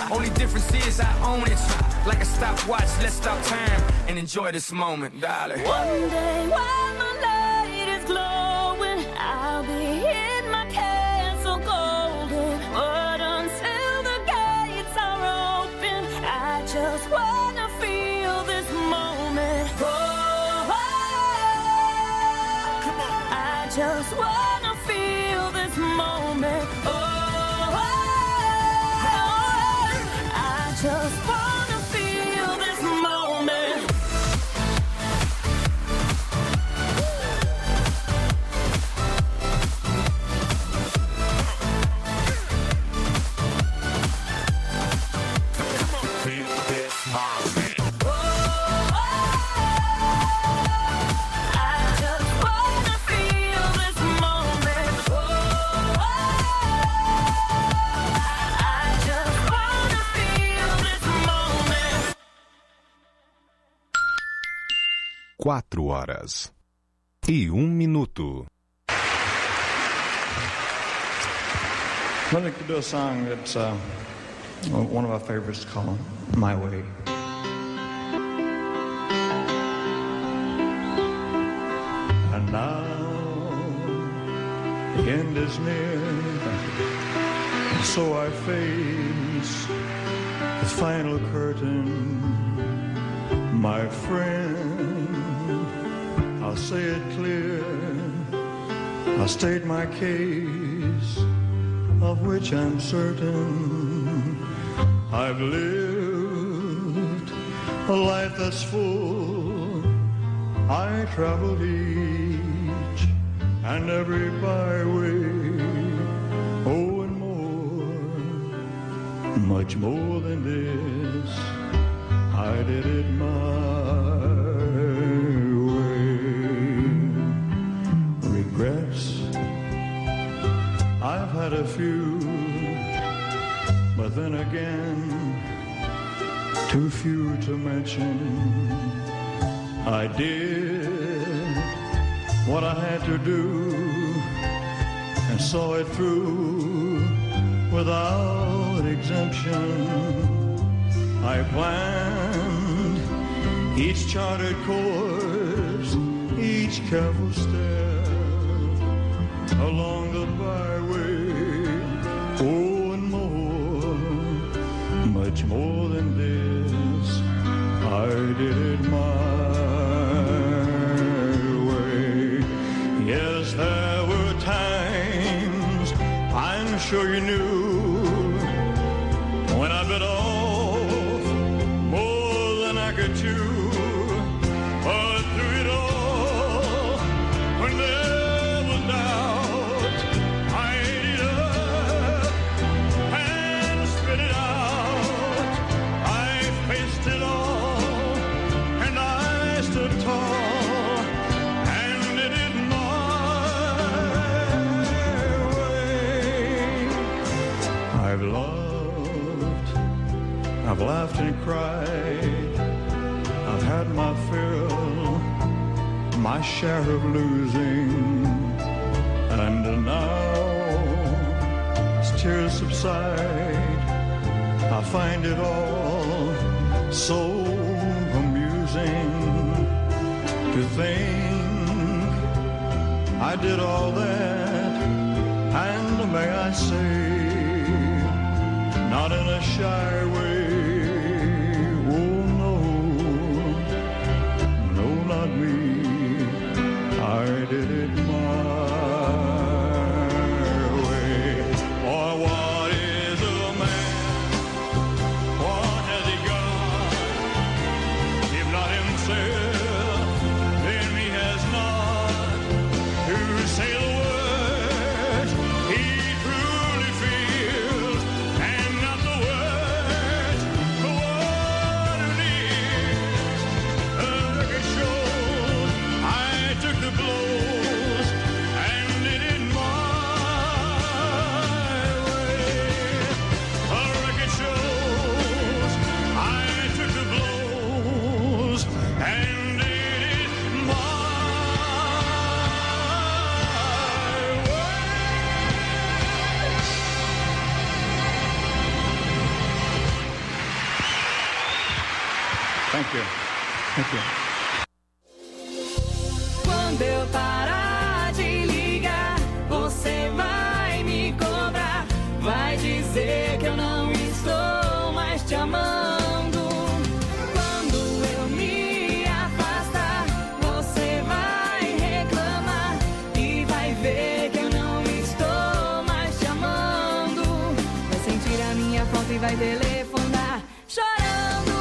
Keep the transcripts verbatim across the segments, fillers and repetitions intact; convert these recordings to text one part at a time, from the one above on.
Only difference is I own it. Like a stopwatch, let's stop time and enjoy this moment, darling. One day while my light is glowing, I'll be in my castle golden. But until the gates are open, I just wanna feel this moment. Oh, I just wanna feel this moment. Oh, I just wanna feel this moment. Quatro horas e um minuto. Let me do a song that's uh, one of our favorites called My Way. And now the end is near, so I face the final curtain. My friend, I'll say it clear, I'll state my case, of which I'm certain. I've lived a life that's full, I traveled each and every byway, oh and more, much more than this, I did it my way. Regrets, I've had a few, but then again, too few to mention. I did what I had to do and saw it through without exemption. I planned each charted course, each careful step along the byway, oh and more, much more than this, I did it my way. Yes, there were times, I'm sure you knew, when I bit off you, but through it all, when there was doubt, I ate it up and spit it out. I faced it all, and I stood tall, and did it my way. I've loved, I've laughed and cried, I've had my fill, my share of losing, and now as tears subside, I find it all so amusing to think I did all that, and may I say, not in a shy way. Not me, I did it my way. Or what is a man? What has he got? If not himself, then he has not to say the words he truly feels, and not the words Thank you. Thank you. Quando eu parar de ligar, você vai me cobrar. Vai dizer que eu não estou mais te amando. Quando eu me afastar, você vai reclamar e vai ver que eu não estou mais te amando. Vai sentir a minha falta e vai telefonar chorando.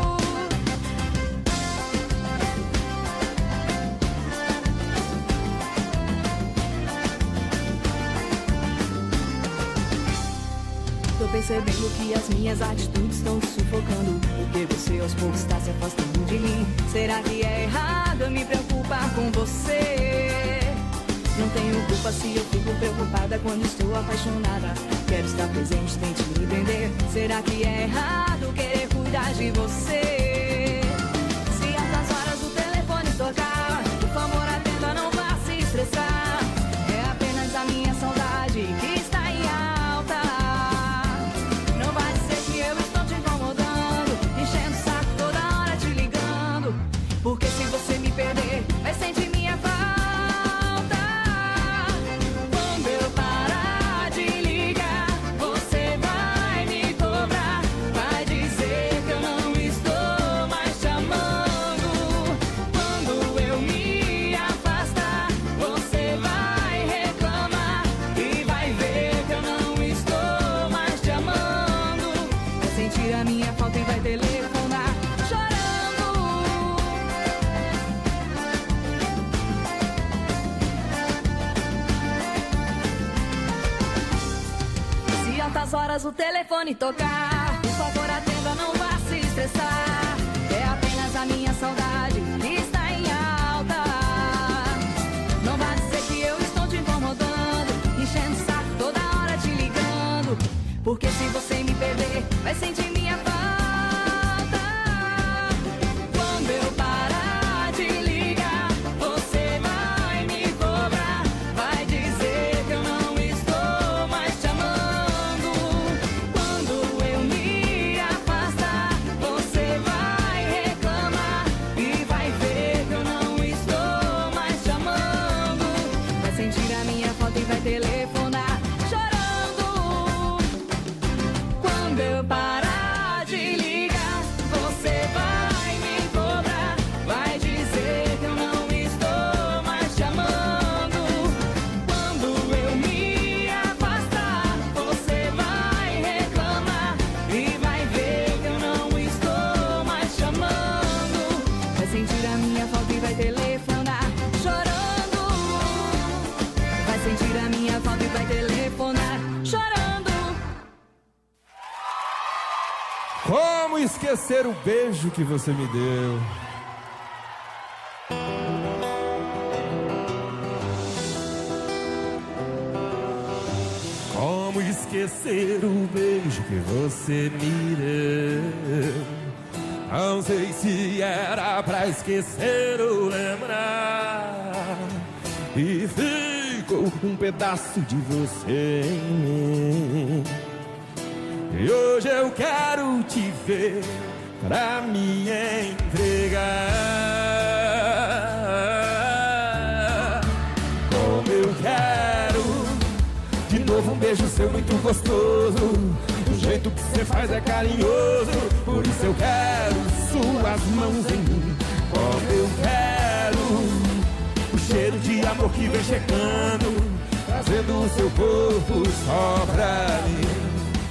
Tô percebendo que as minhas atitudes estão te sufocando, porque você aos poucos está se afastando de mim. Será que é errado eu me preocupar com você? Não tenho culpa se eu fico preocupada quando estou apaixonada. Quero estar presente, tente me entender. Será que é errado querer cuidar de você? Se altas horas o telefone tocar, por favor atenda, não vá se estressar. É apenas a minha saudade que está em alta. Não vai dizer que eu estou te incomodando, enchendo o saco toda hora te ligando. Porque se você me perder, vai sentir minha falta. Quando eu parar de ligar, você vai me cobrar. Vai dizer que eu não estou mais te amando. Quando eu me afastar, você vai reclamar e vai ver que eu não estou mais te amando. Vai sentir a minha falta e vai telefonar chorando. Se altas horas o telefone tocar, por favor atenda, não vá se estressar. É apenas a minha saudade que está em alta. Não vá dizer que eu estou te incomodando, enchendo o saco toda hora te ligando. Porque se você me perder, vai sentir minha falta. Quando eu parar de ligar, você vai me cobrar. Vai dizer que eu não estou mais te amando. Quando eu me afastar, você vai reclamar e vai ver que eu não estou mais te amando. Vai sentir a minha falta e vai telefonar chorando. Quando eu parar de ligar, você vai me cobrar. Vai dizer que eu não estou mais te amando. Quando eu me afastar, você vai reclamar e vai ver que eu não estou mais te amando. Vai sentir a minha falta e vai telefonar chorando. Vai sentir a minha falta e vai telefonar chorando. Como esquecer o beijo que você me deu? Como esquecer o beijo que você me deu? Não sei se era pra esquecer ou lembrar. E ficou um pedaço de você em mim. E hoje eu quero te ver pra me entregar. Como eu quero de novo um beijo seu muito gostoso. O jeito que você faz é carinhoso. Por isso eu quero suas mãos em mim. Como eu quero o cheiro de amor que vem chegando, trazendo o seu corpo só pra mim.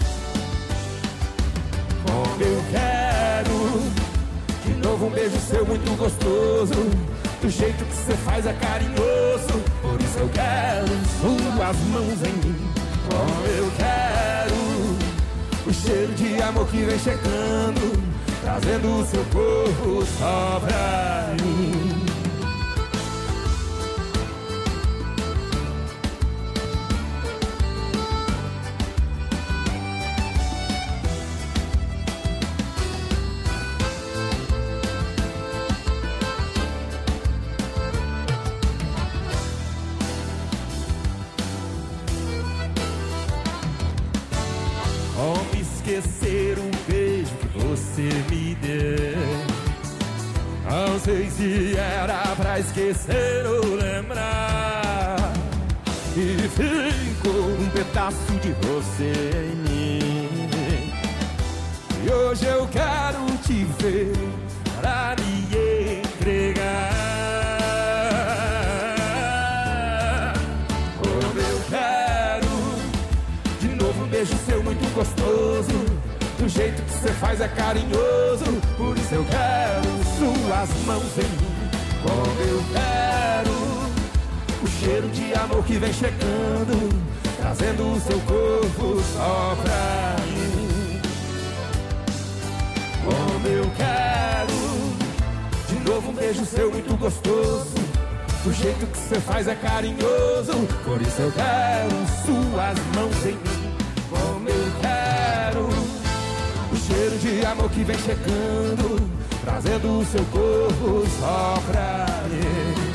Como eu quero de novo um beijo seu muito gostoso. Do jeito que você faz é carinhoso. Por isso eu quero suas mãos em mim. Como eu quero o cheiro de amor que vem chegando, trazendo o seu corpo só pra mim. Como esquecer o beijo que você me deu? Não sei se era pra esquecer ou lembrar, e ficou um pedaço de você em mim. E hoje eu quero te ver pra me entregar. Como eu quero de novo um beijo seu muito gostoso. Do jeito que você faz é carinhoso. Por isso eu quero suas mãos em mim. Como eu quero o cheiro de amor que vem chegando, trazendo o seu corpo só pra mim. Como eu quero de novo um beijo seu muito gostoso. Do jeito que você faz é carinhoso. Por isso eu quero suas mãos em mim. Como eu quero o cheiro de amor que vem chegando, trazendo o seu corpo só pra mim.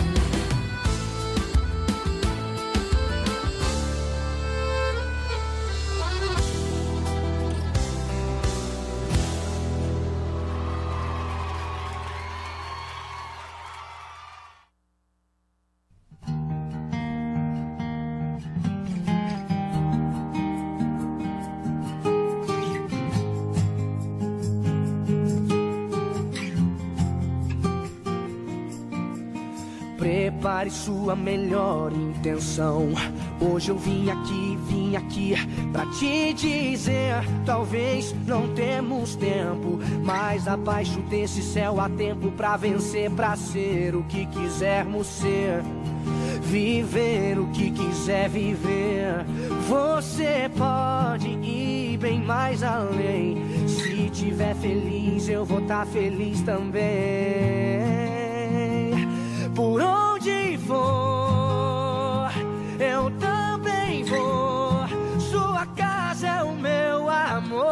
Prepare sua melhor intenção. Hoje eu vim aqui, vim aqui pra te dizer: talvez não temos tempo, mas abaixo desse céu há tempo pra vencer, pra ser o que quisermos ser, viver o que quiser viver. Você pode ir bem mais além. Se tiver feliz, eu vou tá feliz também. Por onde for, eu também vou. Sua casa é o meu amor.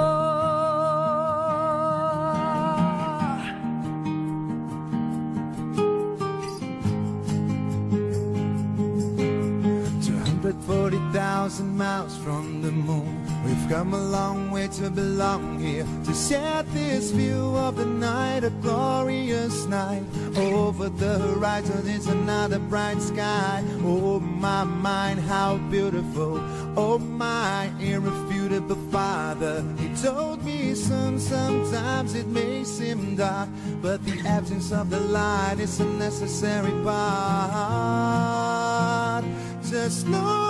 two hundred forty thousand miles from the moon, we've come a long way to belong here, to share this view of the night, a glorious night. Over the horizon is another bright sky. Oh my mind, how beautiful. Oh my irrefutable Father. He told me, son, sometimes it may seem dark, but the absence of the light is a necessary part. Just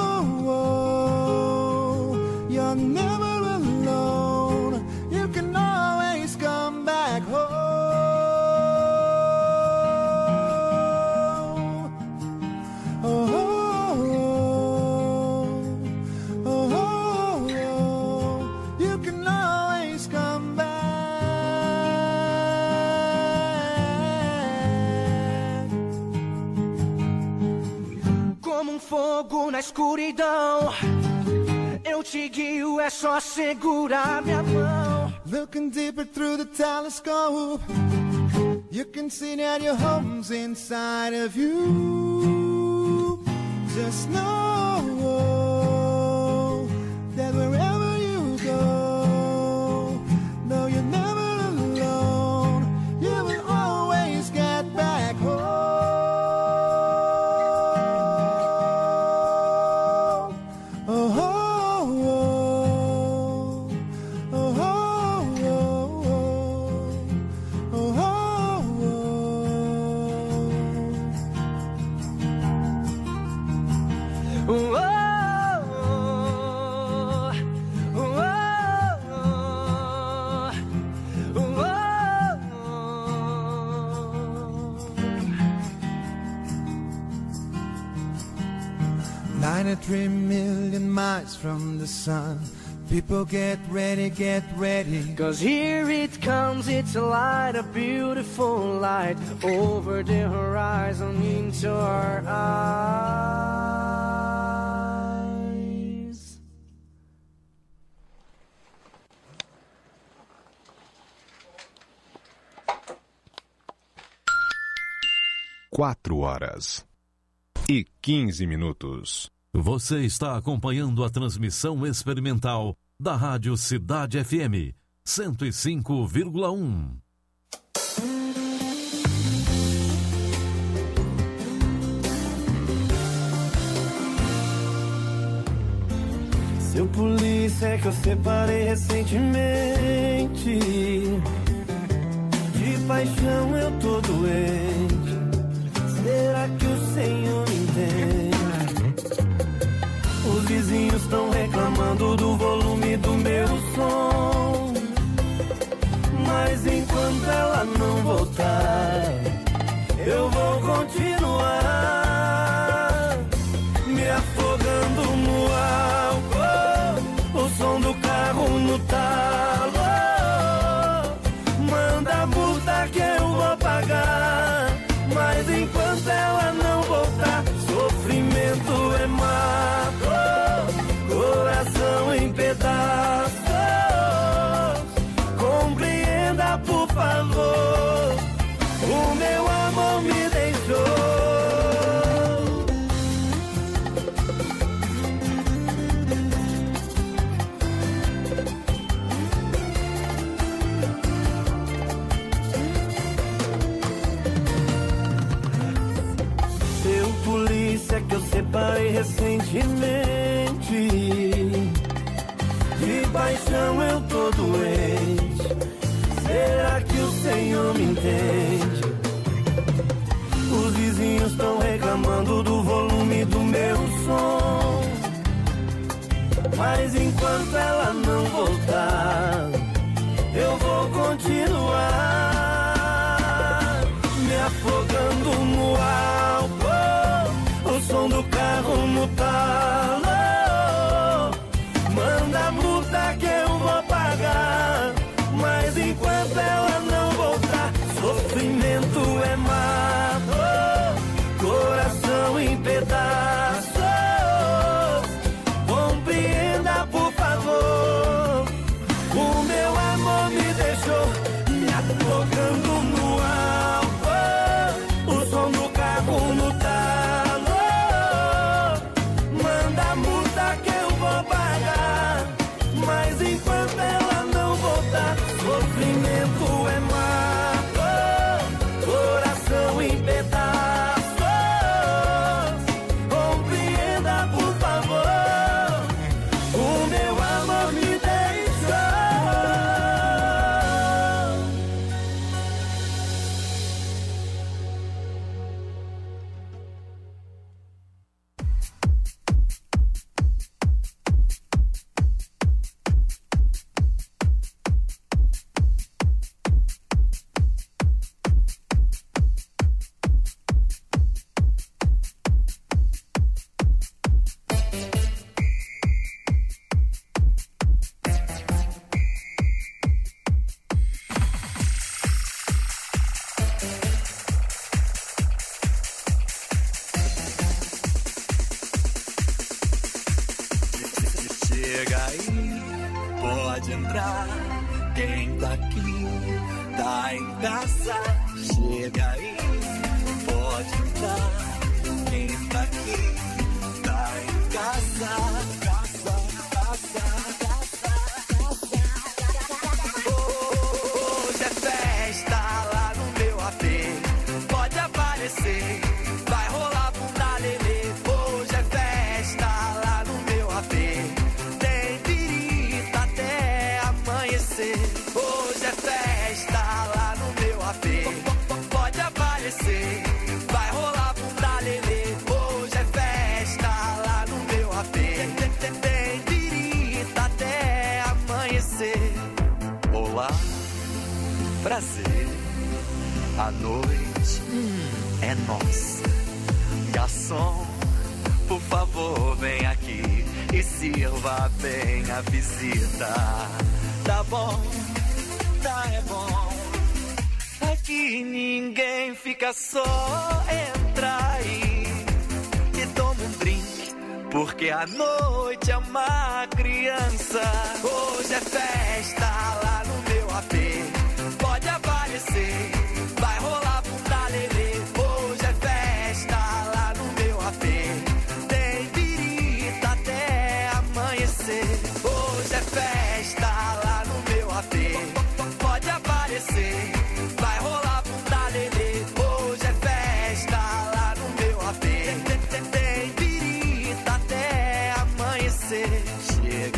know you're never alone. You can always come back home. Fogo na escuridão, eu te guio, é só segurar minha mão. Looking deeper through the telescope, you can see that your home's inside of you. Just know that wherever you go, no, you're never alone. You will always get back home. ninety-three million miles from the sun. People get ready, get ready. Cause here it comes, it's a light, a beautiful light. Over the horizon into our eyes. Quatro horas e quinze minutos. Você está acompanhando a transmissão experimental da Rádio Cidade F M cento e cinco vírgula um. Seu polícia é que eu separei recentemente. De paixão eu tô doente. Será que o Senhor me entende? Os vizinhos estão reclamando do volume do meu som. Mas enquanto ela não voltar, eu vou continuar me afogando no álcool, o som do carro no talo. Manda a multa que eu vou pagar, mas enquanto ela não voltar, sofrimento é mato, coração em pedaços. Compreenda, por favor, o meu amor me deixou. Seu polícia que eu separei recentemente. De paixão eu tô doente. Será que o Senhor me entende? Os vizinhos estão reclamando do volume do meu som. Mas enquanto ela não voltar, eu vou continuar me afogando no álcool, o som do carro no talo. Manda a multa que eu vou pagar, mas enquanto ela não voltar, sofrimento é mato, coração em pedaços. Compreenda, por favor, o meu amor me deixou me afogando no álcool, o som do carro no talo. Manda a multa que eu vou pagar, mas enquanto ela não voltar, sofrimento é mato, coração em pedaços. Compreenda, por favor, o meu amor me deixou. Chega aí, pode entrar. Quem tá aqui, tá em casa. Chega aí, pode entrar. Quem tá aqui, tá em casa. Casa, casa, casa, casa. Hoje é festa lá no meu A P. Pode aparecer, vai rolar bunda lelê. Hoje é festa lá no meu A P. Hoje é festa lá no meu A P. Pode aparecer, vai rolar bunda lelê. Hoje é festa lá no meu A P. Tem birita até amanhecer. Olá, prazer. A noite é nossa. Garçom, por favor, vem aqui e sirva bem a visita. Tá bom, tá é bom. Aqui ninguém fica só. Entra aí e toma um drink, porque a noite é uma criança. Hoje é festa lá no meu A P. Pode aparecer, vai rolar bunda lelê. Hoje é festa lá no meu A P. Tem birita até amanhecer. Hoje é festa lá no meu A P. Pode aparecer, vai rolar bunda lelê. Hoje é festa lá no meu A P. Tem birita até amanhecer. Chega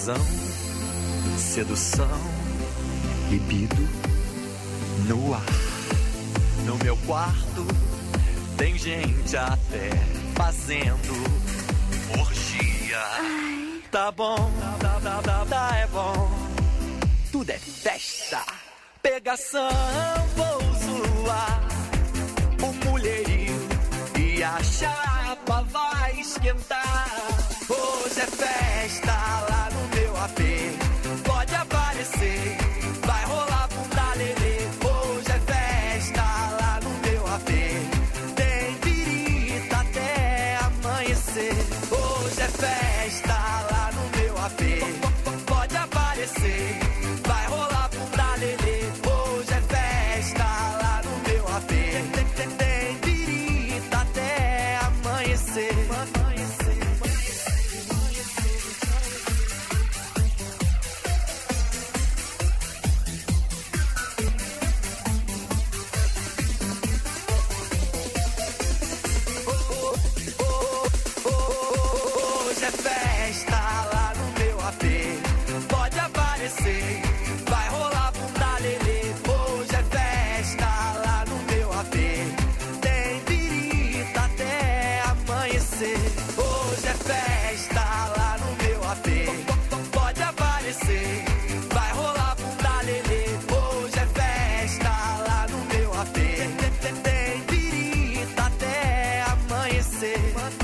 tesão, sedução, libido no ar. No meu quarto tem gente até fazendo orgia. Tá bom, tá, tá, tá, tá, é bom. Tudo é festa, pegação, vou zoar o mulherio e a chapa vai esquentar. Hoje é festa lá no meu A P, pode aparecer, vai rolar bunda lelê. Hoje é festa lá no meu A P, tem pirita até amanhecer. Hoje é festa lá no meu A P, pode aparecer, vai rolar bunda lelê. Hoje é festa lá no meu A P, tem, tem, tem pirita até amanhecer. Vai rolar bunda lelê. Hoje é festa lá no meu A P, tem pirita até amanhecer. Hoje é festa lá no meu A P, pode aparecer, vai rolar bunda lelê. Hoje é festa lá no meu A P, tem, tem, tem pirita até amanhecer.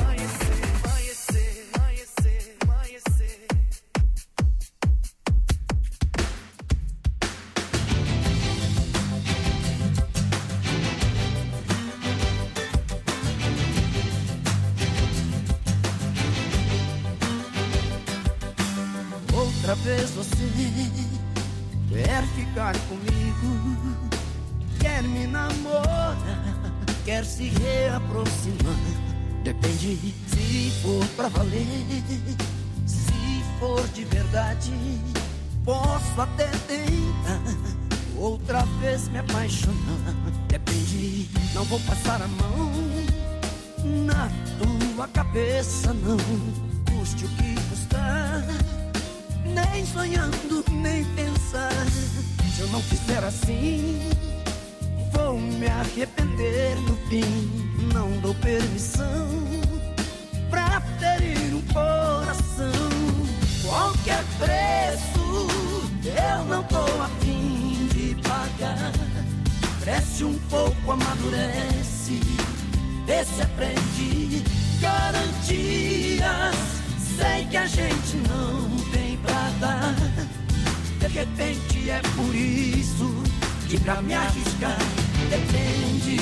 Outra vez você quer ficar comigo, quer me namorar, quer se reaproximar. Depende se for pra valer, se for de verdade, posso até tentar outra vez me apaixonar. Depende, não vou passar a mão na tua cabeça, não, custe o que custar. Nem sonhando, nem pensar. Se eu não fizer assim, vou me arrepender no fim. Não dou permissão pra ferir um coração. Qualquer preço eu não tô a fim de pagar. Cresce um pouco, amadurece, vê se aprende. Garantias, sei que a gente não tem pra dar. De repente é por isso que pra me arriscar depende.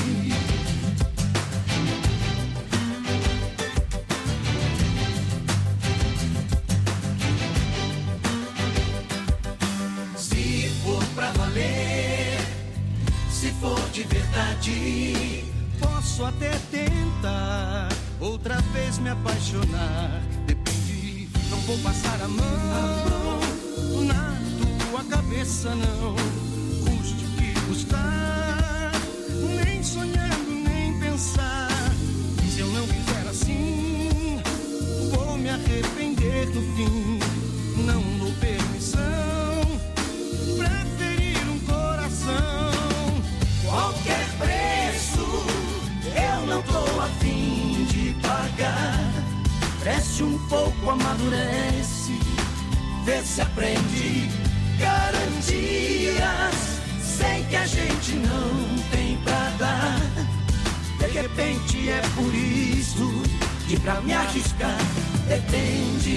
Se for pra valer, se for de verdade, posso até tentar outra vez me apaixonar. Depende, não vou passar a mão na tua cabeça, não, custe o que custar. Nem sonhando, nem pensar. Se eu não fizer assim, vou me arrepender no fim. Não dou permissão pra ferir um coração. Qualquer preço eu não tô a fim de pagar. Cresce um pouco, amadurece, vê se aprende. Garantias, sei que a gente não tem pra dar. De repente é por isso que pra me arriscar depende.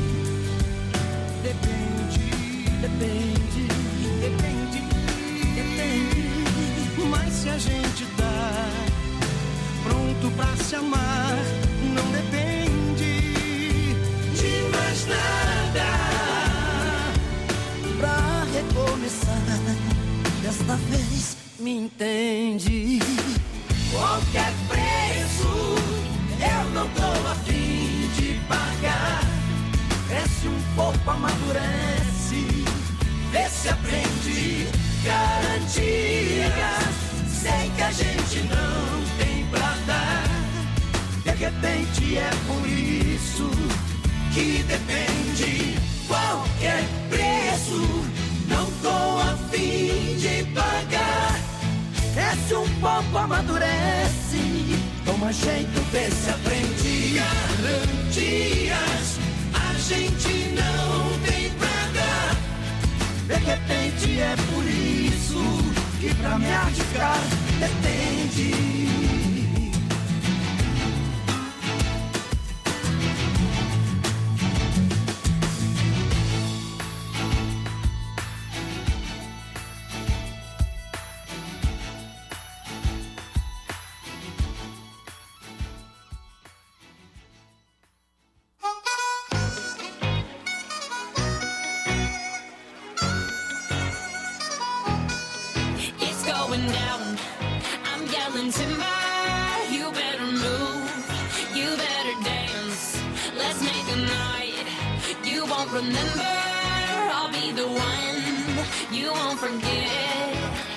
Depende, depende, depende, depende. Mas se a gente tá pronto pra se amar, não depende de mais nada. Pra recomeçar, desta vez me entende. Qualquer preço eu não tô a fim de pagar. Cresce um pouco, amadurece, vê se aprende. Garantias, sei que a gente não tem pra dar. De repente é por isso que depende. Qualquer pouco amadurece. Toma jeito, vê se aprende. Garantias a gente não tem pra dar. De repente é por isso que pra me arriscar depende. Remember, I'll be the one you won't forget.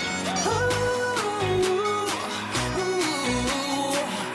Ooh, ooh,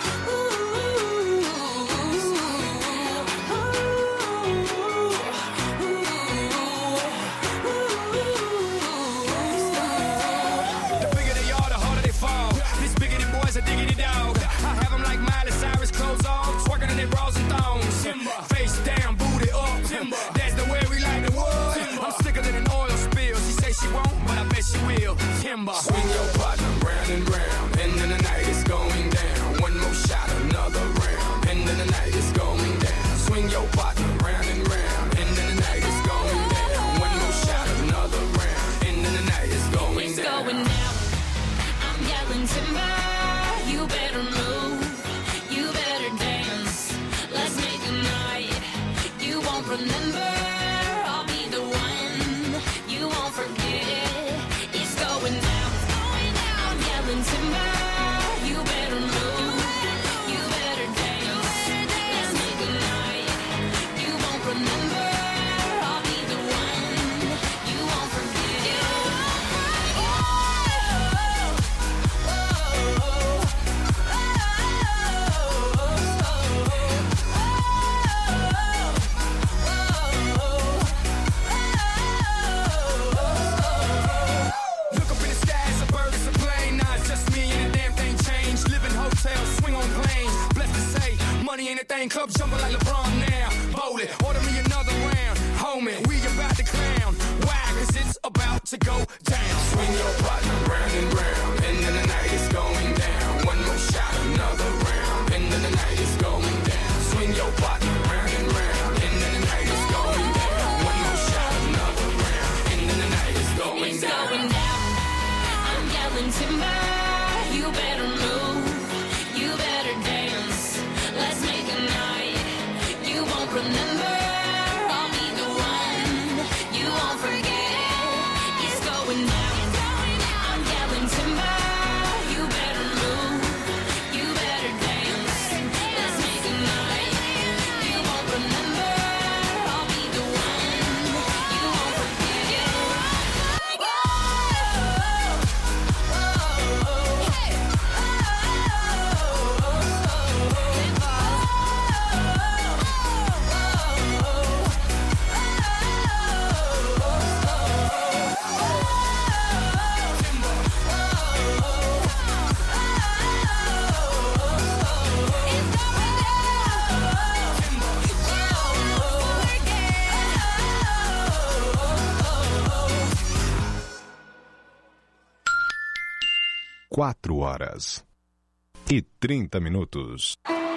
The bigger they are, the harder they fall. These biggity boys are diggity dog. I have them like Miley Cyrus, clothes off, twerking in their bras and thongs. Face down, booty up. That's the way we like the wood. I'm sicker than an oil spill. She say she won't, but I bet she will. Timber. Swing your partner round and round, and then the night is going down. One more shot, another round, and then the night is going down. Swing your partner round and round, and then the night is going down. One more shot, another round, and then the night is going it's down. going down. I'm yelling timber. You better move. You better dance. Let's make a night you won't remember. I'll be the one you won't forget. It's going down. I'm yelling timber. You better move. You better dance. Let's make a night you won't remember. I'll be the one you won't forget. Look up in the sky, it's a bird, it's a plane. Nah, it's just me and the damn thing changed. Live in hotels, swing on planes. Blessed to say, money ain't a thing. Club jumping like LeBron now. Bowl it, order me another round. Homie, we about to clown. Why? Cause it's about to go down. Swing your partner round and round, and then the night is going down. One more shot, another round, and then the night is going down. Swing your partner round and round, and then the night is going down. One more shot, another round, and then the night is going It's down. going down. I'm yelling timber. You better move. You better dance. Let's make a night you won't remember. I'll be the one you won't forget. It's going down. I'm yelling timber. You better move. You better dance. Let's make a night you won't remember. I'll be the one you won't forget. Quatro horas e trinta minutos.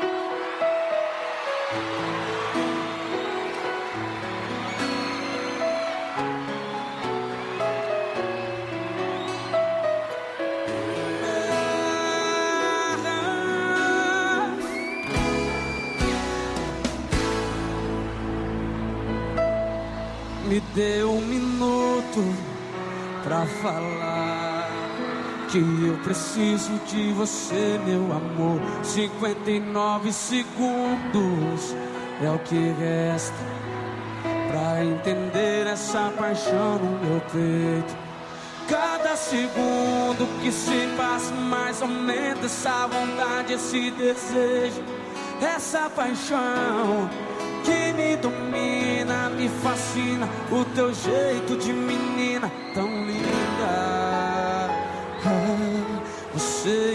Me dê um minuto pra falar que eu preciso de você, meu amor. Cinquenta e nove segundos é o que resta pra entender essa paixão no meu peito. Cada segundo que se passa mais aumenta essa vontade, esse desejo, essa paixão que me domina, me fascina. O teu jeito de menina tão linda. Ah, você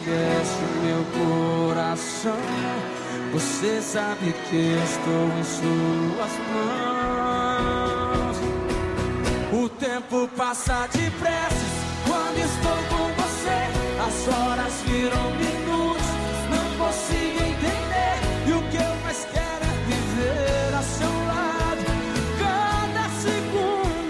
enlouquece o meu coração. Você sabe que estou em suas mãos. O tempo passa depressa quando estou com você. As horas viram minutos, não consigo entender. E o que eu mais quero é viver a seu lado, cada segundo,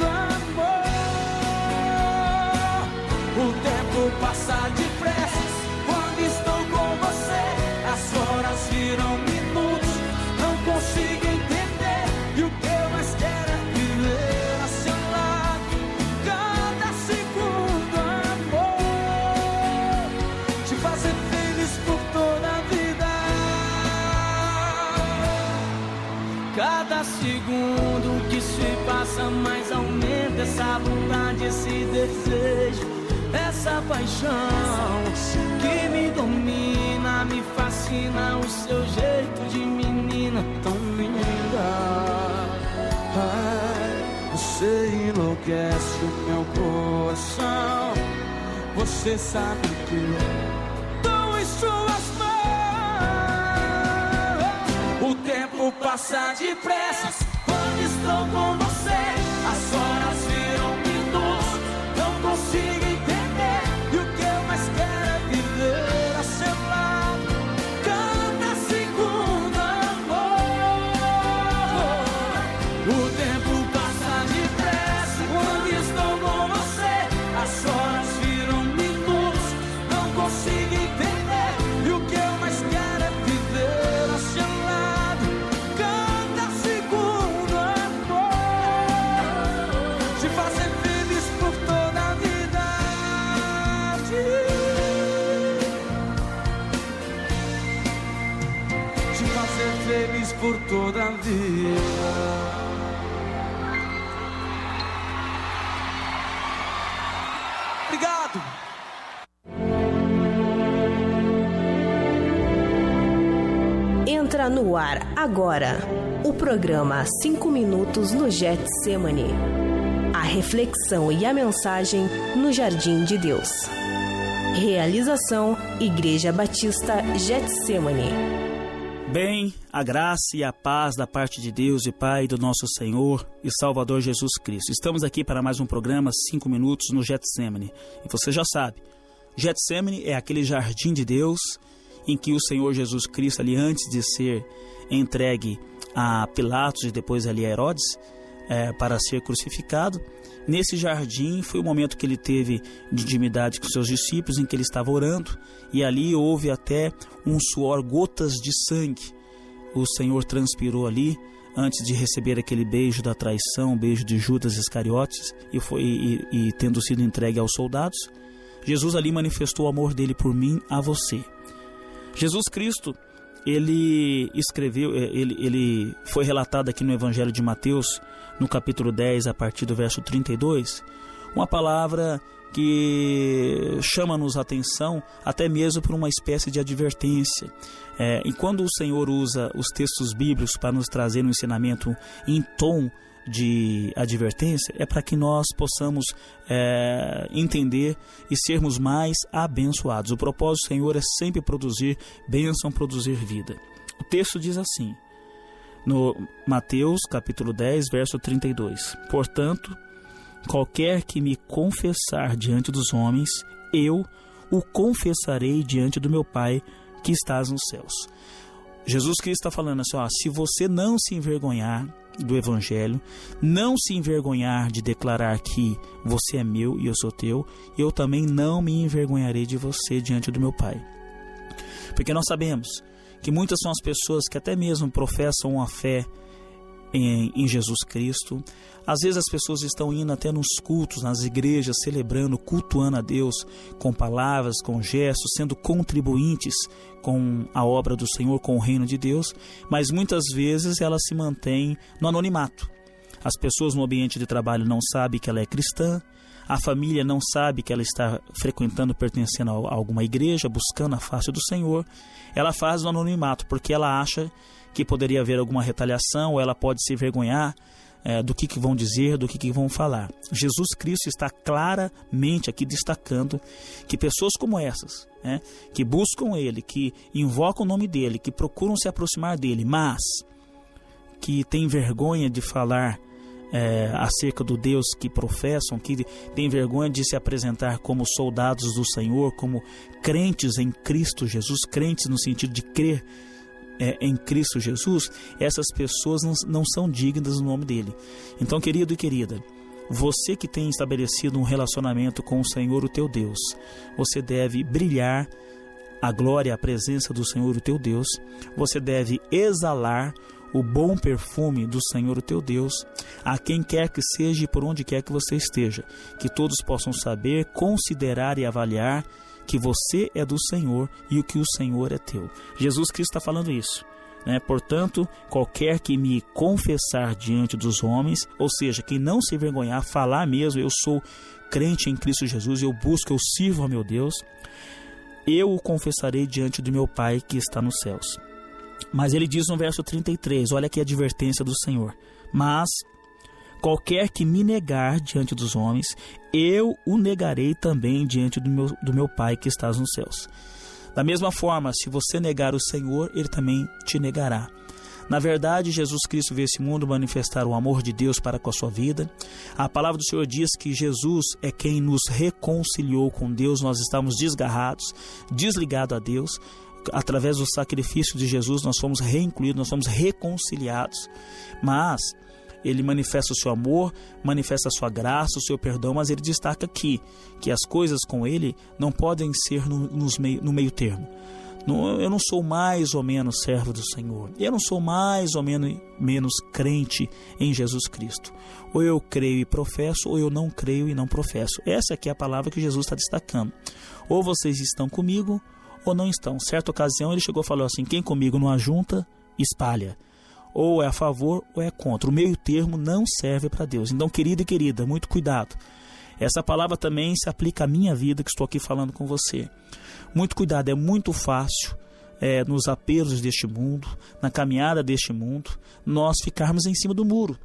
amor. O tempo passa depressa quando estou com você. As horas viram minutos, não consigo entender. E o que eu mais quero é viver a seu lado, cada segundo, amor. Te fazer feliz por toda a vida. Cada segundo que se passa mais aumenta essa vontade, esse desejo, essa paixão que me domina, me fascina. O seu jeito de menina tão linda. Ai, você enlouquece o meu coração. Você sabe que estou em suas mãos. O tempo passa depressa quando estou com você. As horas viram minutos, não consigo entender. E o que eu mais quero é viver a seu lado, cada segundo, amor. O tempo passa depressa quando estou com você. As horas viram minutos, não consigo entender. E o que eu mais quero é viver a seu lado, cada segundo, amor. Te fazer feliz por toda a vida. Te fazer feliz por toda a vida. Obrigado. Entra no ar agora o programa cinco minutos no Getsemane. A reflexão e a mensagem no Jardim de Deus. Realização Igreja Batista Getsemane. Bem, a graça e a paz da parte de Deus e Pai do nosso Senhor e Salvador Jesus Cristo. Estamos aqui para mais um programa cinco minutos no Getsemane. E você já sabe, Getsemane é aquele jardim de Deus em que o Senhor Jesus Cristo, ali antes de ser entregue a Pilatos e depois ali a Herodes, é, para ser crucificado, nesse jardim foi o momento que ele teve de intimidade com seus discípulos, em que ele estava orando, e ali houve até um suor, gotas de sangue. O Senhor transpirou ali antes de receber aquele beijo da traição, o beijo de Judas Iscariotes, e, foi, e, e tendo sido entregue aos soldados, Jesus ali manifestou o amor dele por mim, a você. Jesus Cristo, ele escreveu, ele, ele foi relatado aqui no Evangelho de Mateus, no capítulo dez, a partir do verso trinta e dois, uma palavra que chama-nos a atenção até mesmo por uma espécie de advertência. É, e quando o Senhor usa os textos bíblicos para nos trazer um ensinamento em tom de advertência, é para que nós possamos é, entender e sermos mais abençoados. O propósito do Senhor é sempre produzir bênção, produzir vida. O texto diz assim, no Mateus capítulo dez, verso trinta e dois: portanto, qualquer que me confessar diante dos homens, eu o confessarei diante do meu Pai que estás nos céus. Jesus Cristo está falando assim, ó, se você não se envergonhar do Evangelho, não se envergonhar de declarar que você é meu e eu sou teu, eu também não me envergonharei de você diante do meu Pai. Porque nós sabemos que muitas são as pessoas que até mesmo professam a fé em, em Jesus Cristo. Às vezes as pessoas estão indo até nos cultos, nas igrejas, celebrando, cultuando a Deus com palavras, com gestos, sendo contribuintes com a obra do Senhor, com o reino de Deus, mas muitas vezes ela se mantém no anonimato. As pessoas no ambiente de trabalho não sabem que ela é cristã, a família não sabe que ela está frequentando, pertencendo a alguma igreja, buscando a face do Senhor. Ela faz no anonimato porque ela acha que poderia haver alguma retaliação, ou ela pode se envergonhar é, do que, que vão dizer, do que, que vão falar. Jesus Cristo está claramente aqui destacando que pessoas como essas, né, que buscam Ele, que invocam o nome dEle, que procuram se aproximar dEle, mas que têm vergonha de falar É, acerca do Deus que professam, que tem vergonha de se apresentar como soldados do Senhor, como crentes em Cristo Jesus, crentes no sentido de crer é, em Cristo Jesus, essas pessoas não, não são dignas do nome dele. Então, querido e querida, você que tem estabelecido um relacionamento com o Senhor, o teu Deus, você deve brilhar a glória, a presença do Senhor, o teu Deus, você deve exalar o bom perfume do Senhor, o teu Deus, a quem quer que seja e por onde quer que você esteja, que todos possam saber, considerar e avaliar que você é do Senhor e o que o Senhor é teu. Jesus Cristo está falando isso, né? Portanto, qualquer que me confessar diante dos homens, ou seja, quem não se envergonhar, falar mesmo, eu sou crente em Cristo Jesus, eu busco, eu sirvo a meu Deus, eu o confessarei diante do meu Pai que está nos céus. Mas ele diz no verso trinta e três, olha aqui a advertência do Senhor: mas qualquer que me negar diante dos homens, eu o negarei também diante do meu, do meu Pai que estás nos céus. Da mesma forma, se você negar o Senhor, ele também te negará. Na verdade, Jesus Cristo veio a esse mundo manifestar o amor de Deus para com a sua vida. A palavra do Senhor diz que Jesus é quem nos reconciliou com Deus. Nós estávamos desgarrados, desligados a Deus. Através do sacrifício de Jesus nós fomos reincluídos, nós fomos reconciliados. Mas ele manifesta o seu amor, manifesta a sua graça, o seu perdão, mas ele destaca aqui que as coisas com ele não podem ser no, nos meio, no meio termo. Não, eu não sou mais ou menos servo do Senhor, eu não sou mais ou menos, menos crente em Jesus Cristo. Ou eu creio e professo, ou eu não creio e não professo. Essa aqui é a palavra que Jesus está destacando. Ou vocês estão comigo, ou não estão. Certa ocasião ele chegou e falou assim: quem comigo não ajunta, espalha. Ou é a favor ou é contra. O meio termo não serve para Deus. Então, querido e querida, muito cuidado. Essa palavra também se aplica à minha vida, que estou aqui falando com você. Muito cuidado, é muito fácil é, nos apelos deste mundo, na caminhada deste mundo, nós ficarmos em cima do muro.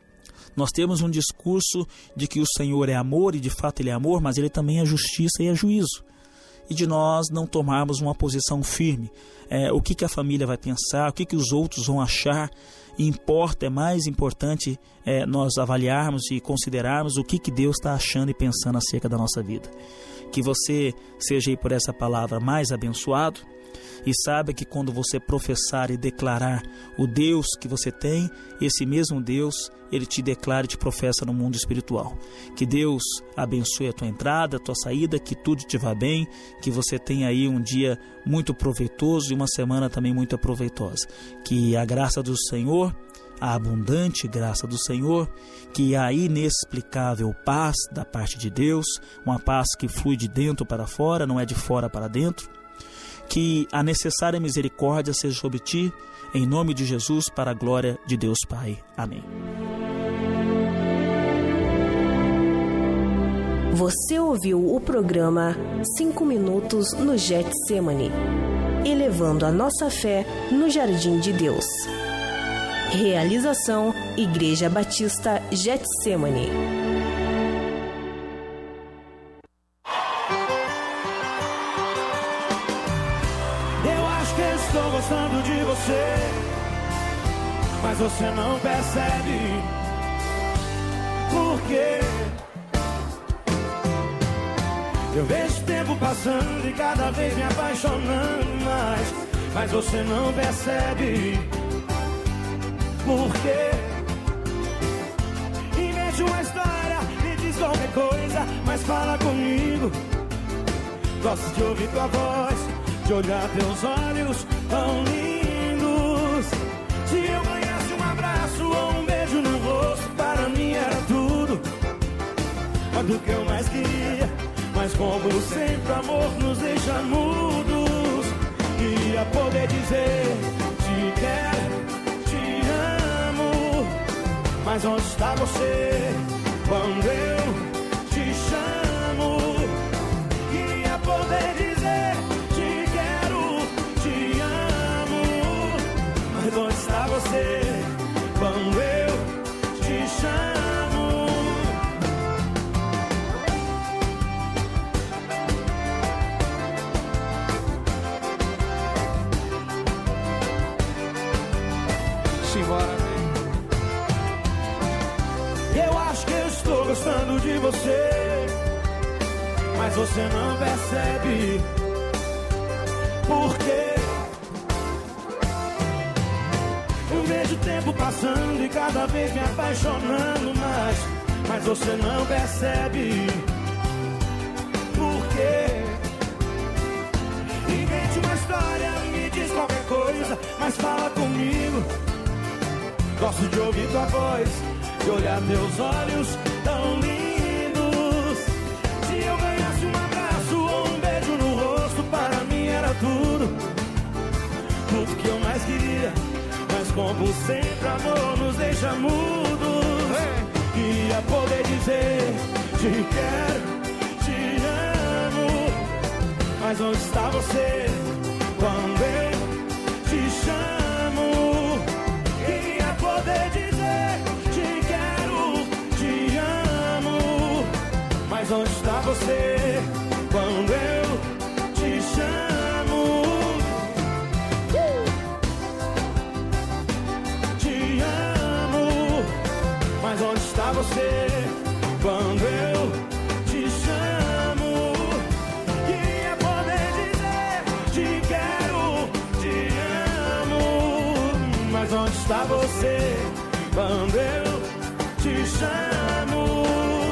Nós temos um discurso de que o Senhor é amor, e de fato Ele é amor, mas Ele também é justiça e é juízo. E de nós não tomarmos uma posição firme. É, o que, que a família vai pensar, o que, que os outros vão achar. Importa, é mais importante é, nós avaliarmos e considerarmos o que, que Deus está achando e pensando acerca da nossa vida. Que você seja aí por essa palavra mais abençoado. E saiba que quando você professar e declarar o Deus que você tem, esse mesmo Deus, Ele te declara e te professa no mundo espiritual. Que Deus abençoe a tua entrada, a tua saída, que tudo te vá bem, que você tenha aí um dia muito proveitoso e uma semana também muito proveitosa. Que a graça do Senhor, a abundante graça do Senhor, que a inexplicável paz da parte de Deus, uma paz que flui de dentro para fora, não é de fora para dentro, que a necessária misericórdia seja sobre ti, em nome de Jesus, para a glória de Deus Pai. Amém. Você ouviu o programa cinco minutos no Getsemane, elevando a nossa fé no jardim de Deus. Realização Igreja Batista Getsemane. Estou gostando de você, mas você não percebe por quê. Eu vejo o tempo passando e cada vez me apaixonando mais, mas você não percebe por quê. Invente uma história, me diz qualquer coisa, mas fala comigo. Gosto de ouvir tua voz, de olhar teus olhos tão lindos. Se eu ganhasse um abraço ou um beijo no rosto, para mim era tudo, mas do que eu mais queria. Mas como sempre o amor nos deixa mudos, queria poder dizer te quero, te amo. Mas onde está você quando eu te chamo? Queria poder dizer te quero, te amo. Mas onde está você quando eu te chamo? fora, vem. Eu acho que eu estou gostando de você, mas você não percebe. Por quê? Eu vejo o tempo passando e cada vez me apaixonando mais, mas você não percebe. Por quê? Invente uma história, me diz qualquer coisa, mas fala comigo. Gosto de ouvir tua voz, de olhar teus olhos tão lindos. Se eu ganhasse um abraço ou um beijo no rosto, para mim era tudo, tudo que eu mais queria. Mas como sempre, amor nos deixa mudos. Queria poder dizer te quero, te amo, mas onde está você quando eu te chamo? Queria poder dizer te quero, te amo, mas onde está você quando eu te chamo? Te amo, mas onde está você quando eu te chamo? Queria poder dizer te quero, te amo, mas onde está você quando eu te chamo?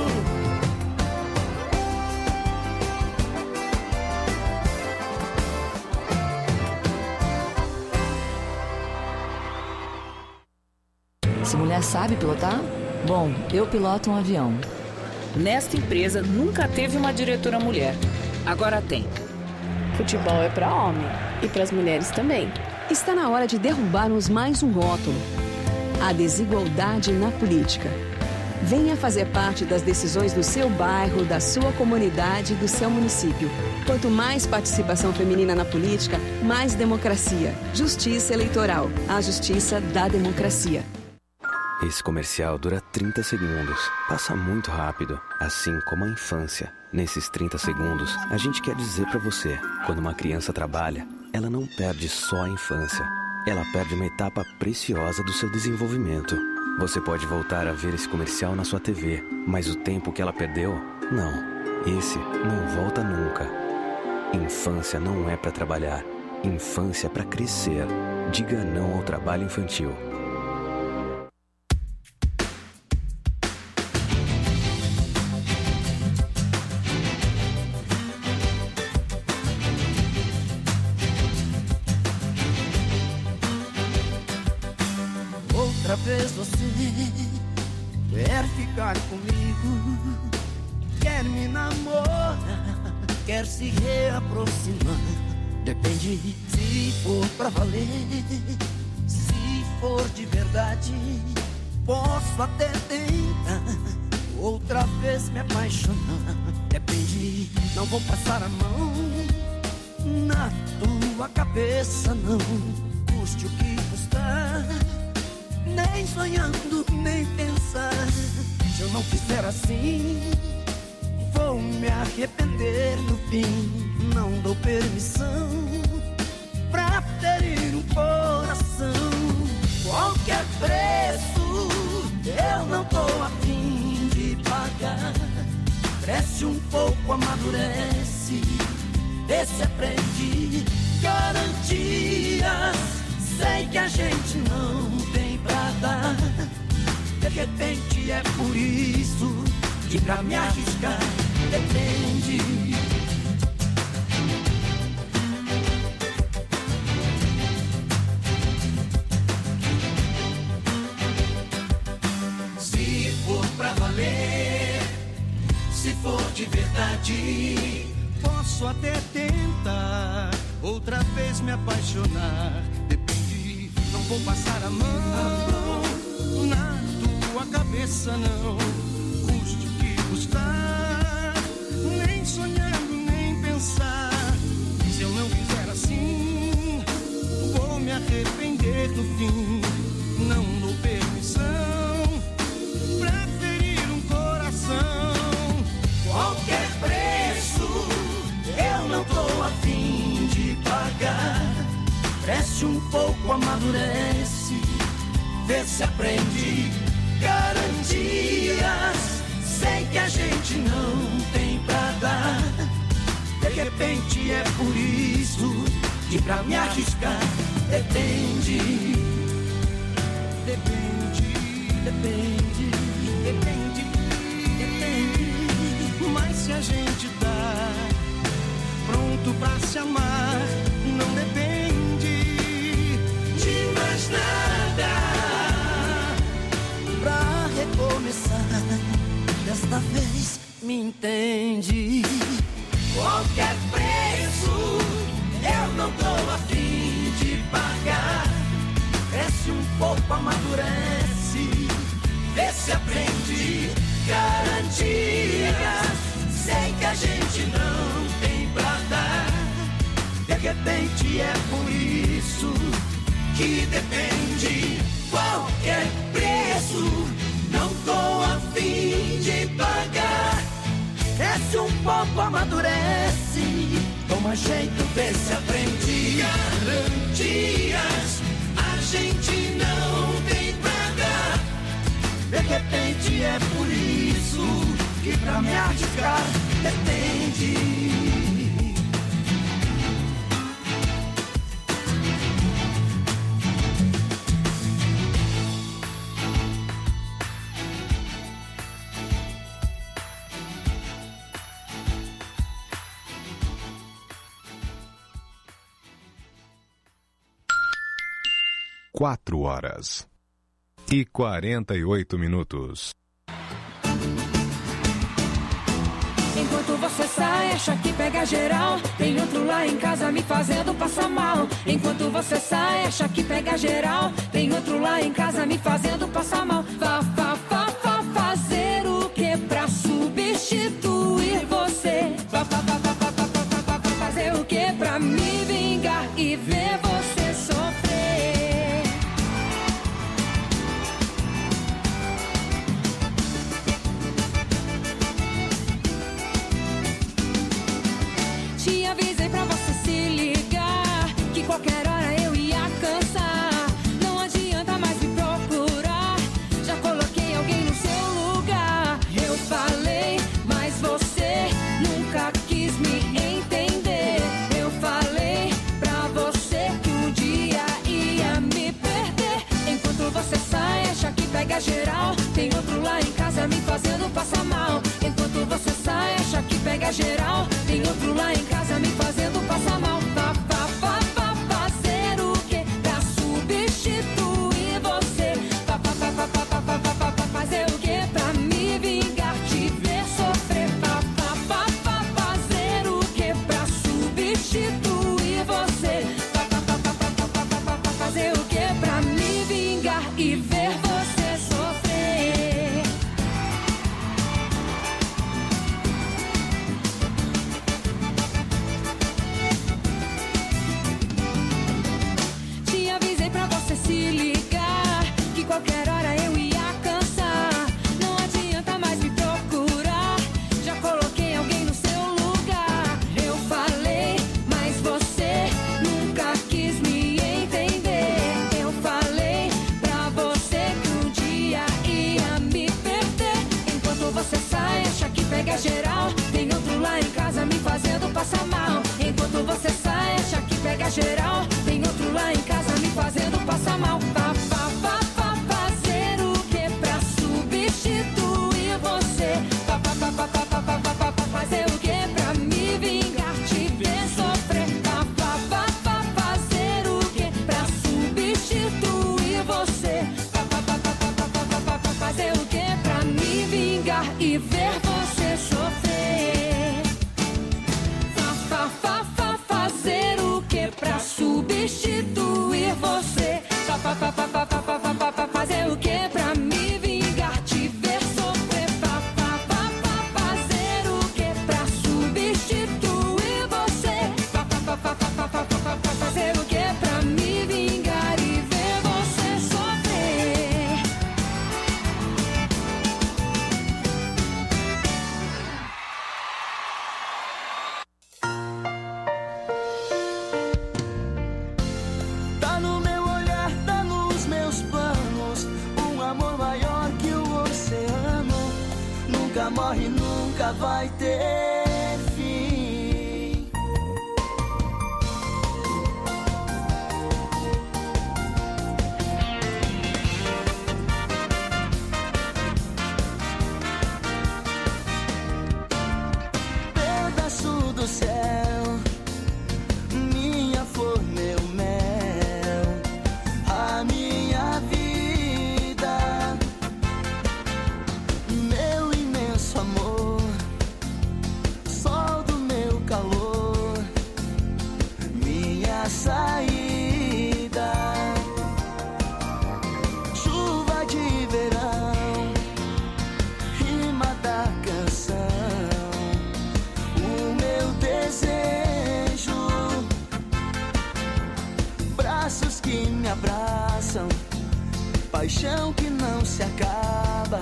Essa mulher sabe pilotar? Bom, eu piloto um avião. Nesta empresa nunca teve uma diretora mulher. Agora tem. Futebol é para homem e para as mulheres também. Está na hora de derrubarmos mais um rótulo: a desigualdade na política. Venha fazer parte das decisões do seu bairro, da sua comunidade, do seu município. Quanto mais participação feminina na política, mais democracia. Justiça Eleitoral, a justiça da democracia. Esse comercial dura trinta segundos. Passa muito rápido, assim como a infância. Nesses trinta segundos, a gente quer dizer pra você: quando uma criança trabalha, ela não perde só a infância. Ela perde uma etapa preciosa do seu desenvolvimento. Você pode voltar a ver esse comercial na sua T V, mas o tempo que ela perdeu, não. Esse não volta nunca. Infância não é pra trabalhar. Infância é pra crescer. Diga não ao trabalho infantil. Outra vez você quer ficar comigo, quer me namorar, quer se reaproximar. Depende se for pra valer, se for de verdade, posso até tentar outra vez me apaixonar. Depende, não vou passar a mão na tua cabeça, não, custe o que custar. Nem sonhando, nem pensar. Se eu não fizer assim, vou me arrepender no fim. Não dou permissão pra ferir um coração. Qualquer preço eu não tô a fim de pagar. Cresce um pouco, amadurece, vê se aprende. Garantias, sei que a gente não tem pra dar. De repente é por isso que pra me arriscar depende. Se for pra valer, se for de verdade, posso até tentar outra vez me apaixonar. Depende, não vou passar a mão na tua cabeça, não, custe o que custar. Nem sonhando, nem pensar. Se eu não fizer assim, vou me arrepender no fim. Não dou permissão pra ferir um coração. Qualquer preço eu não tô a fim de pagar. Cresce um pouco, amadurece, vê se aprende. Garantias, sei que a gente não tem pra dar. De repente é por isso que pra me arriscar depende. Depende, depende, depende, depende. Mas se a gente tá pronto pra se amar, não depende de mais nada. Pra recomeçar, desta vez me entende. Qualquer preço eu não tô a fim de pagar. Cresce um pouco, amadurece, vê se aprende. Garantias, sei que a gente não tem pra dar. De repente é por isso que depende. Qualquer preço não tô a fim de pagar. Cresce um pouco, amadurece, toma jeito, vê se aprende. Garantias, a gente não tem pra dar. De repente é por isso que pra me arriscar depende. Quatro horas e quarenta e oito minutos. Enquanto você sai, acha que pega geral. Tem outro lá em casa me fazendo passar mal. Enquanto você sai, acha que pega geral. Tem outro lá em casa me fazendo passar mal. Vá, vá, vá, vá fazer o que pra substituir você? Vá, vá, vá, vá, vá, vá, vá, vá, vá fazer o que pra me vingar e ver você sofrer? Te avisei pra você se ligar, que qualquer hora eu ia cansar. Não adianta mais me procurar, já coloquei alguém no seu lugar. Eu falei, mas você nunca quis me entender. Eu falei pra você que um dia ia me perder. Enquanto você sai, acha que pega geral. Tem outro lá em casa me fazendo passar mal. Enquanto você sai, acha que pega geral. Tem outro lá em casa me fazendo passar mal. Vá, vá, vá, vá fazer o que pra substituir você? Vá, vá, vá, vá, vá, vá, vá, vá, vá, vá fazer o que pra me vingar, te ver sofrer? Vá, vá, vá, vá fazer o que pra substituir você? Vá, vá, vá, vá, vá, vá, vá, vá, vá fazer o que pra me vingar e ver você sofrer? Te avisei pra você se ligar, que qualquer hora eu ia cansar. Não adianta mais me procurar, já coloquei alguém no seu lugar. Eu falei, mas você nunca quis me entender. Eu falei pra você que um dia ia me perder. Enquanto você sai, acha que pega geral. Tem outro lá em casa me fazendo passar mal. Enquanto você sai, acha que pega geral. Tem outro lá em casa me fazendo passar mal. Vá, vá, vá, vá fazer o que pra substituir você? Vá, vá, vá, vá, vá, vá, vá, vá, vá, vá fazer o que pra me vingar, te ver sofrer? Vá, vá, vá, vá fazer o que pra substituir você? Vá, vá, vá, vá, vá, vá, vá, vá, vá, vá fazer o que pra me vingar e ver você sofrer? Vá, vá, vá, vá fazer o que pra substituir morre, nunca vai ter fim. Pedaço do céu, minha flor, meu mel, a minha vida, meu imenso amor, sol do meu calor, minha saída, chuva de verão, rima da canção, o meu desejo, braços que me abraçam, paixão que não se acaba,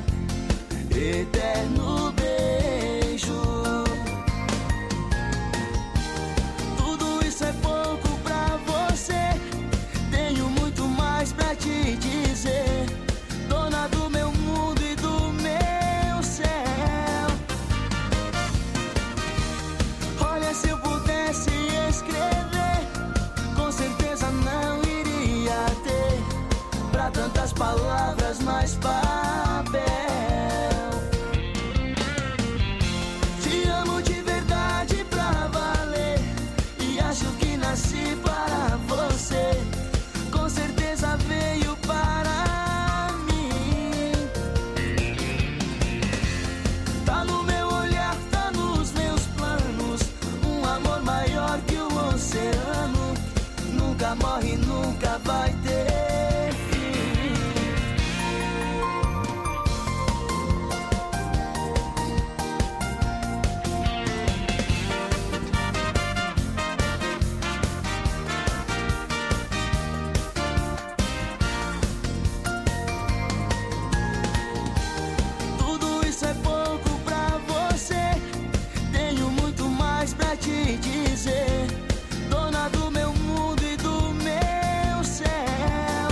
eterno beijo. Tudo isso é pouco pra você, tenho muito mais pra te dizer, dona do meu mundo e do meu céu. Olha, se eu pudesse escrever, com certeza não iria ter pra tantas palavras mais papel. Te amo de verdade pra valer, e acho que nasci para você, com certeza veio para mim. Tá no meu olhar, tá nos meus planos, um amor maior que o oceano, nunca morre, nunca vai ter fim. Tudo isso é pouco pra você, tenho muito mais pra te dizer, dona do meu mundo e do meu céu.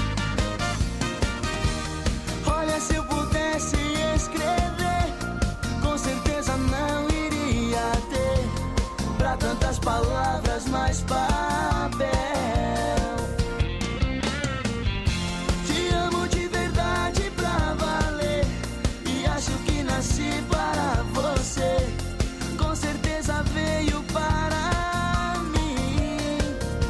Olha, se eu pudesse escrever, com certeza não iria ter pra tantas palavras mais papel. Te amo de verdade pra valer, e acho que nasci para você, com certeza veio para mim.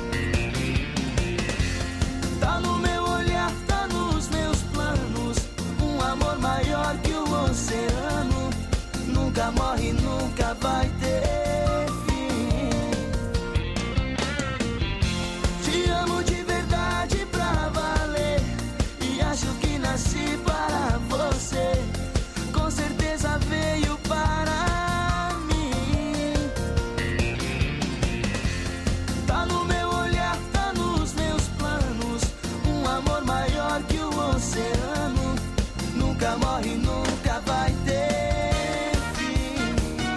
Tá no meu olhar, tá nos meus planos, um amor maior que o oceano, nunca morre, nunca vai ter fim. Te amo de verdade pra valer, e acho que nasci para você, com certeza veio para mim. Tá no meu olhar, tá nos meus planos, um amor maior que o oceano, nunca morre, nunca vai ter fim.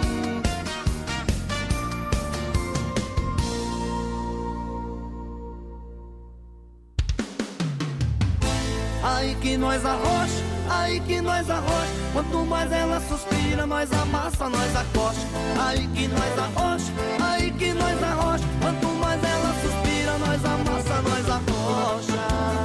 Aí que nós arrocha, aí que nós arrocha, quanto mais ela suspira, nós amassa, nós acosta. Aí que nós arrocha, aí que nós arrocha, quanto mais ela suspira, nós amassa, nós arrocha.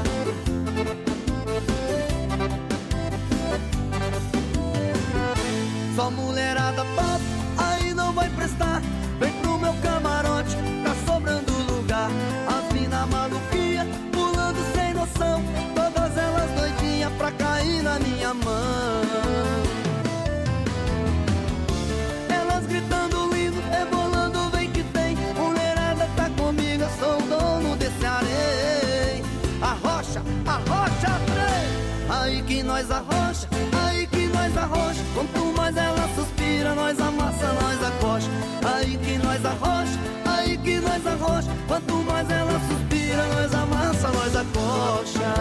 Só mulherada pop, aí não vai prestar, vem pro meu camarote, tá sobrando lugar. As mina maluquinha, pulando sem noção, todas elas doidinhas pra cair na minha mão. Elas gritando lindo, rebolando, vem que tem, mulherada tá comigo, eu sou o dono desse areia. Arrocha, arrocha, trem. Aí que nós arrocha, aí que nós arrocha, quanto mais ela suspira, nós amassa, nós acosta. Aí que nós arrocha, aí que nós arrocha, quanto mais ela suspira, nós amassa, nós acosta.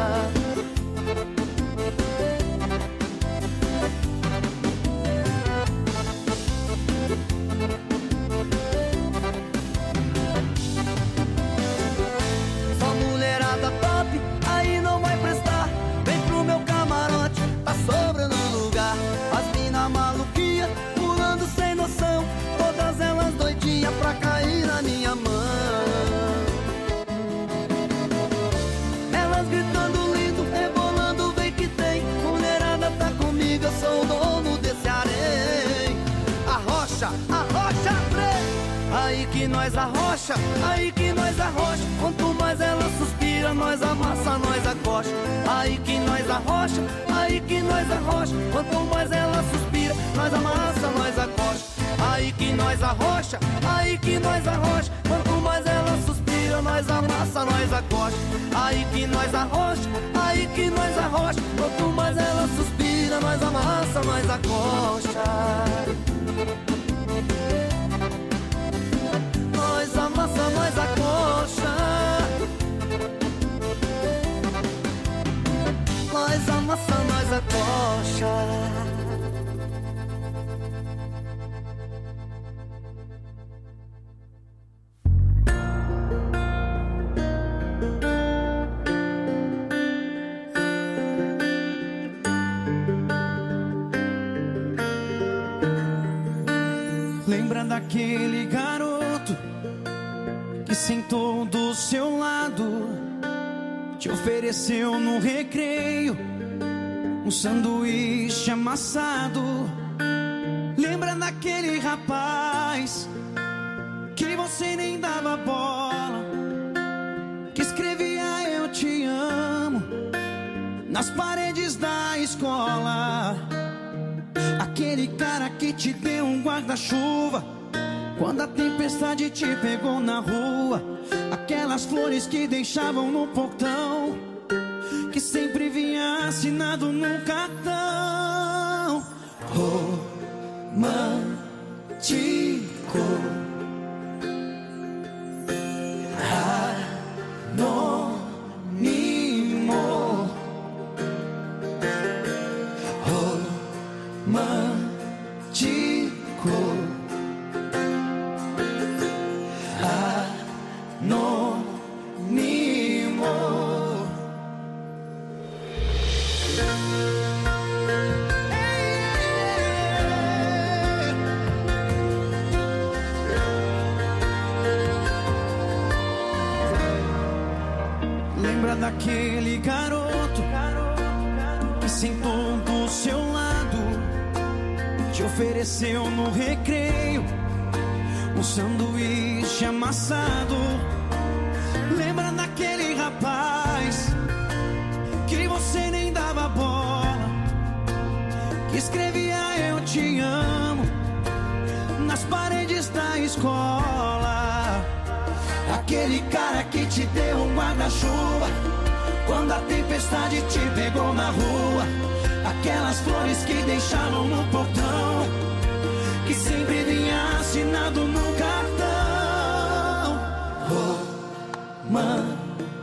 nós arrocha, aí que nós arrocha. Quanto mais ela suspira, nós amassa, nós acocha. Aí que nós arrocha, aí que nós arrocha. Quanto mais ela suspira, nós amassa, nós acocha. Aí que nós arrocha, aí que nós arrocha. Quanto mais ela suspira, nós amassa, nós acocha. Aí que nós arrocha, aí que nós arrocha. Quanto mais ela suspira, nós amassa, nós acocha. Nós amassa, nós acocha. Nós amassa, nós acocha. Lembra daquele garoto que sentou do seu lado, te ofereceu no recreio um sanduíche amassado? Lembra daquele rapaz que você nem dava bola, que escrevia eu te amo nas paredes da escola? Aquele cara que te deu um guarda-chuva quando a tempestade te pegou na rua. Aquelas flores que deixavam no portão, que sempre vinha assinado no cartão. Romântico, anônimo, romântico, anônimo. Lembra daquele garoto que sentou do seu lado, te ofereceu no recreio um sanduíche amassado? Lembra daquele rapaz que você nem dava bola, que escrevia eu te amo nas paredes da escola? Aquele cara que te deu um guarda-chuva quando a tempestade te pegou na rua. Aquelas flores que deixavam no portão, que sempre vinha assinado no cartão. Romântico,